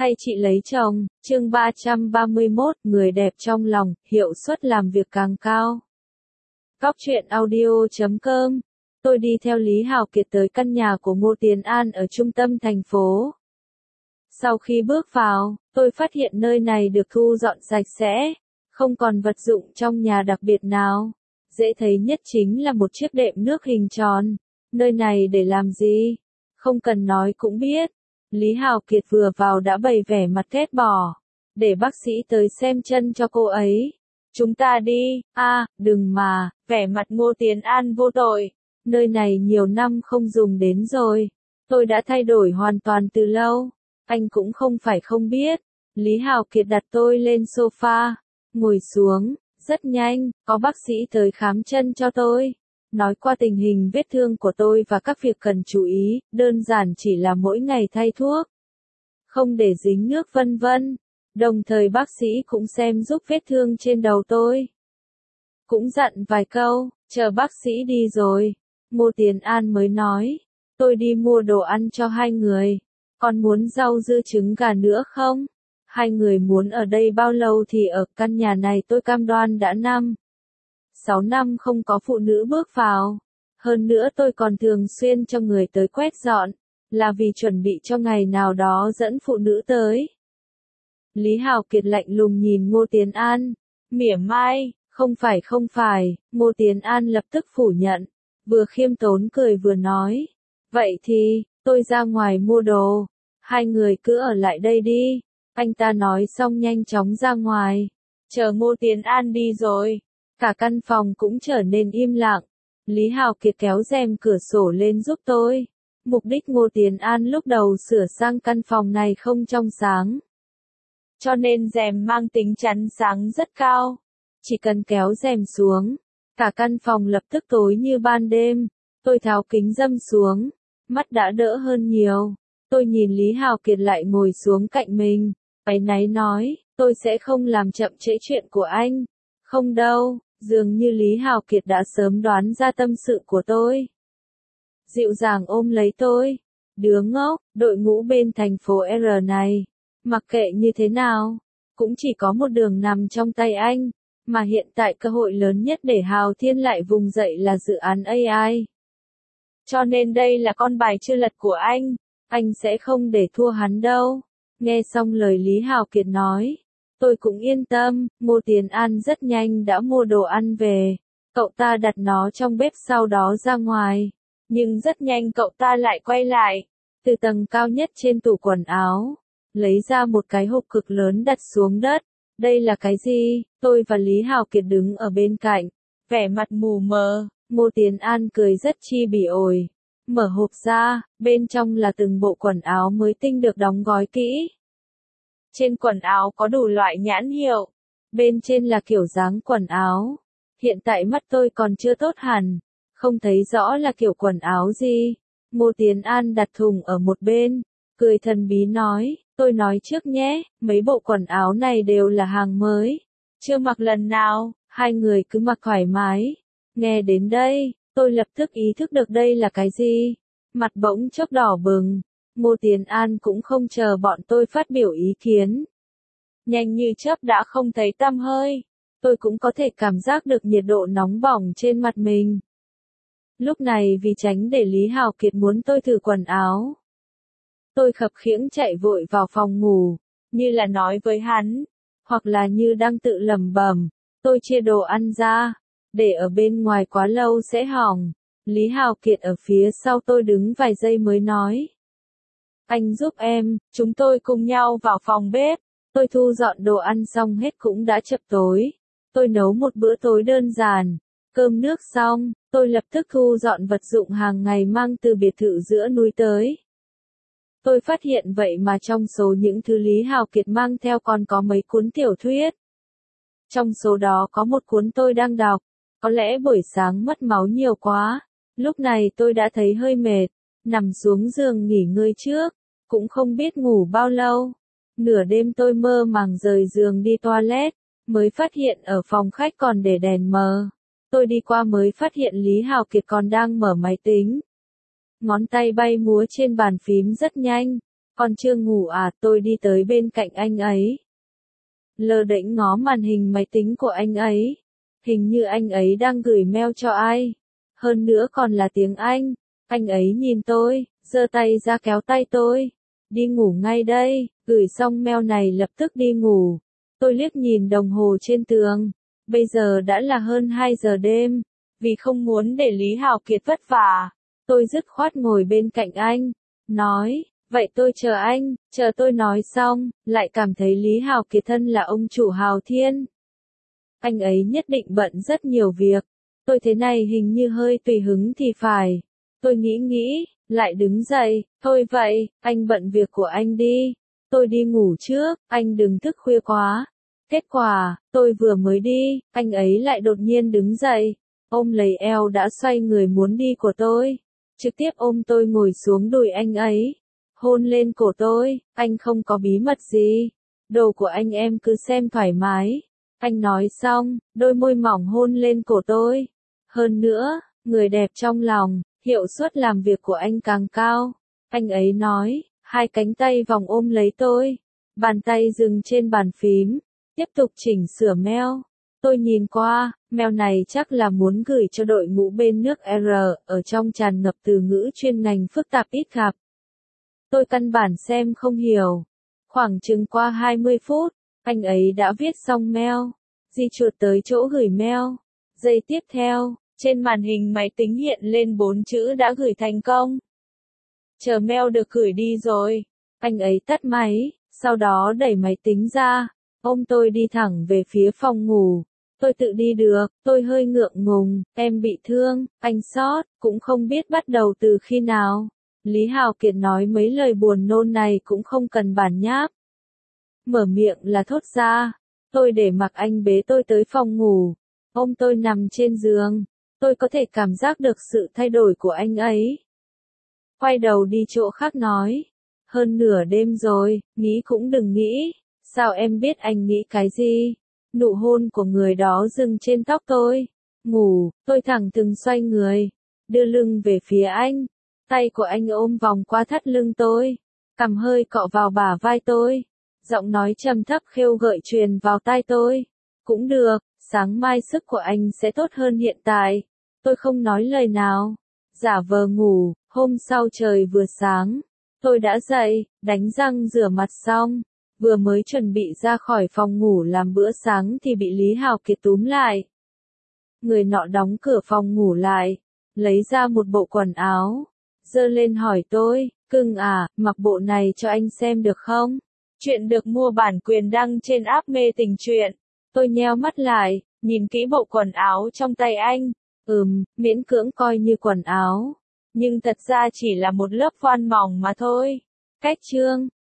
hay chị lấy chồng, chương 331, người đẹp trong lòng, hiệu suất làm việc càng cao. Góc truyện audio.com. Tôi đi theo Lý Hào Kiệt tới căn nhà của Ngô Tiến An ở trung tâm thành phố. Sau khi bước vào, tôi phát hiện nơi này được thu dọn sạch sẽ, không còn vật dụng trong nhà đặc biệt nào. Dễ thấy nhất chính là một chiếc đệm nước hình tròn. Nơi này để làm gì? Không cần nói cũng biết. Lý Hào Kiệt vừa vào đã bày vẻ mặt ghét bỏ. Để bác sĩ tới xem chân cho cô ấy. Chúng ta đi, đừng mà, vẻ mặt Ngô Tiến An vô tội. Nơi này nhiều năm không dùng đến rồi. Tôi đã thay đổi hoàn toàn từ lâu. Anh cũng không phải không biết. Lý Hào Kiệt đặt tôi lên sofa. Ngồi xuống, rất nhanh, có bác sĩ tới khám chân cho tôi. Nói qua tình hình vết thương của tôi và các việc cần chú ý, đơn giản chỉ là mỗi ngày thay thuốc. Không để dính nước vân vân. Đồng thời bác sĩ cũng xem giúp vết thương trên đầu tôi. Cũng dặn vài câu, chờ bác sĩ đi rồi. Ngô Tiến An mới nói, tôi đi mua đồ ăn cho hai người. Còn muốn rau dưa trứng gà nữa không? Hai người muốn ở đây bao lâu thì ở căn nhà này tôi cam đoan đã 6 năm không có phụ nữ bước vào. Hơn nữa tôi còn thường xuyên cho người tới quét dọn, là vì chuẩn bị cho ngày nào đó dẫn phụ nữ tới. Lý Hào Kiệt lạnh lùng nhìn Ngô Tiến An, mỉa mai, không phải, Ngô Tiến An lập tức phủ nhận, vừa khiêm tốn cười vừa nói, vậy thì, tôi ra ngoài mua đồ, hai người cứ ở lại đây đi. Anh ta nói xong nhanh chóng ra ngoài, chờ Ngô Tiến An đi rồi. Cả căn phòng cũng trở nên im lặng. Lý Hào Kiệt kéo rèm cửa sổ lên giúp tôi. Mục đích Ngô Tiến An lúc đầu sửa sang căn phòng này không trong sáng. Cho nên rèm mang tính chắn sáng rất cao. Chỉ cần kéo rèm xuống, cả căn phòng lập tức tối như ban đêm. Tôi tháo kính râm xuống, mắt đã đỡ hơn nhiều. Tôi nhìn Lý Hào Kiệt lại ngồi xuống cạnh mình. Áy náy nói, tôi sẽ không làm chậm trễ chuyện của anh. Không đâu. Dường như Lý Hào Kiệt đã sớm đoán ra tâm sự của tôi. Dịu dàng ôm lấy tôi. Đứa ngốc, đội ngũ bên thành phố R này. Mặc kệ như thế nào, cũng chỉ có một đường nằm trong tay anh. Mà hiện tại cơ hội lớn nhất để Hào Thiên lại vùng dậy là dự án AI. Cho nên đây là con bài chưa lật của anh sẽ không để thua hắn đâu. Nghe xong lời Lý Hào Kiệt nói. Tôi cũng yên tâm, Ngô Tiến An rất nhanh đã mua đồ ăn về. Cậu ta đặt nó trong bếp sau đó ra ngoài. Nhưng rất nhanh cậu ta lại quay lại. Từ tầng cao nhất trên tủ quần áo. Lấy ra một cái hộp cực lớn đặt xuống đất. Đây là cái gì? Tôi và Lý Hào Kiệt đứng ở bên cạnh. Vẻ mặt mù mờ. Ngô Tiến An cười rất chi bỉ ổi. Mở hộp ra, bên trong là từng bộ quần áo mới tinh được đóng gói kỹ. Trên quần áo có đủ loại nhãn hiệu. Bên trên là kiểu dáng quần áo. Hiện tại mắt tôi còn chưa tốt hẳn. Không thấy rõ là kiểu quần áo gì. Ngô Tiến An đặt thùng ở một bên. Cười thần bí nói. Tôi nói trước nhé. Mấy bộ quần áo này đều là hàng mới. Chưa mặc lần nào. Hai người cứ mặc thoải mái. Nghe đến đây. Tôi lập tức ý thức được đây là cái gì. Mặt bỗng chốc đỏ bừng. Ngô Tiến An cũng không chờ bọn tôi phát biểu ý kiến. Nhanh như chớp đã không thấy tăm hơi. Tôi cũng có thể cảm giác được nhiệt độ nóng bỏng trên mặt mình. Lúc này vì tránh để Lý Hào Kiệt muốn tôi thử quần áo. Tôi khập khiễng chạy vội vào phòng ngủ, như là nói với hắn, hoặc là như đang tự lẩm bẩm. Tôi chia đồ ăn ra, để ở bên ngoài quá lâu sẽ hỏng. Lý Hào Kiệt ở phía sau tôi đứng vài giây mới nói. Anh giúp em, chúng tôi cùng nhau vào phòng bếp. Tôi thu dọn đồ ăn xong hết cũng đã chập tối. Tôi nấu một bữa tối đơn giản. Cơm nước xong, tôi lập tức thu dọn vật dụng hàng ngày mang từ biệt thự giữa núi tới. Tôi phát hiện vậy mà trong số những thứ Lý Hào Kiệt mang theo còn có mấy cuốn tiểu thuyết. Trong số đó có một cuốn tôi đang đọc. Có lẽ buổi sáng mất máu nhiều quá. Lúc này tôi đã thấy hơi mệt. Nằm xuống giường nghỉ ngơi trước. Cũng không biết ngủ bao lâu. Nửa đêm tôi mơ màng rời giường đi toilet. Mới phát hiện ở phòng khách còn để đèn mờ. Tôi đi qua mới phát hiện Lý Hào Kiệt còn đang mở máy tính. Ngón tay bay múa trên bàn phím rất nhanh. Còn chưa ngủ à? Tôi đi tới bên cạnh anh ấy. Lơ đễnh ngó màn hình máy tính của anh ấy. Hình như anh ấy đang gửi mail cho ai. Hơn nữa còn là tiếng Anh. Anh ấy nhìn tôi, giơ tay ra kéo tay tôi. Đi ngủ ngay đây, gửi xong mail này lập tức đi ngủ. Tôi liếc nhìn đồng hồ trên tường. Bây giờ đã là hơn 2 giờ đêm. Vì không muốn để Lý Hào Kiệt vất vả, tôi dứt khoát ngồi bên cạnh anh. Nói, vậy tôi chờ anh, chờ tôi nói xong, lại cảm thấy Lý Hào Kiệt thân là ông chủ Hào Thiên. Anh ấy nhất định bận rất nhiều việc. Tôi thế này hình như hơi tùy hứng thì phải. Tôi nghĩ, lại đứng dậy, thôi vậy, anh bận việc của anh đi. Tôi đi ngủ trước, anh đừng thức khuya quá. Kết quả, tôi vừa mới đi, anh ấy lại đột nhiên đứng dậy, ôm lấy eo đã xoay người muốn đi của tôi. Trực tiếp ôm tôi ngồi xuống đùi anh ấy. Hôn lên cổ tôi, anh không có bí mật gì. Đồ của anh em cứ xem thoải mái. Anh nói xong, đôi môi mỏng hôn lên cổ tôi. Hơn nữa, người đẹp trong lòng, hiệu suất làm việc của anh càng cao. Anh ấy nói, hai cánh tay vòng ôm lấy tôi. Bàn tay dừng trên bàn phím. Tiếp tục chỉnh sửa mail. Tôi nhìn qua, mail này chắc là muốn gửi cho đội ngũ bên nước R, ở trong tràn ngập từ ngữ chuyên ngành phức tạp ít gặp. Tôi căn bản xem không hiểu. Khoảng chừng qua 20 phút, anh ấy đã viết xong mail. Di chuột tới chỗ gửi mail. Giây tiếp theo, trên màn hình máy tính hiện lên 4 chữ đã gửi thành công. Chờ mail được gửi đi rồi. Anh ấy tắt máy, sau đó đẩy máy tính ra. Ôm tôi đi thẳng về phía phòng ngủ. Tôi tự đi được, tôi hơi ngượng ngùng, em bị thương, anh sót, cũng không biết bắt đầu từ khi nào. Lý Hào Kiệt nói mấy lời buồn nôn này cũng không cần bản nháp. Mở miệng là thốt ra. Tôi để mặc anh bế tôi tới phòng ngủ. Ôm tôi nằm trên giường. Tôi có thể cảm giác được sự thay đổi của anh ấy. Quay đầu đi chỗ khác nói. Hơn nửa đêm rồi, nghĩ cũng đừng nghĩ. Sao em biết anh nghĩ cái gì? Nụ hôn của người đó dừng trên tóc tôi. Ngủ, tôi thẳng thừng xoay người. Đưa lưng về phía anh. Tay của anh ôm vòng qua thắt lưng tôi. Cằm hơi cọ vào bả vai tôi. Giọng nói trầm thấp khêu gợi truyền vào tai tôi. Cũng được, sáng mai sức của anh sẽ tốt hơn hiện tại. Tôi không nói lời nào. Giả vờ ngủ, hôm sau trời vừa sáng. Tôi đã dậy, đánh răng rửa mặt xong. Vừa mới chuẩn bị ra khỏi phòng ngủ làm bữa sáng thì bị Lý Hào Kiệt túm lại. Người nọ đóng cửa phòng ngủ lại, lấy ra một bộ quần áo, giơ lên hỏi tôi, cưng à, mặc bộ này cho anh xem được không? Chuyện được mua bản quyền đăng trên app Mê Tình Truyện. Tôi nheo mắt lại, nhìn kỹ bộ quần áo trong tay anh. Miễn cưỡng coi như quần áo. Nhưng thật ra chỉ là một lớp voan mỏng mà thôi. Cách chương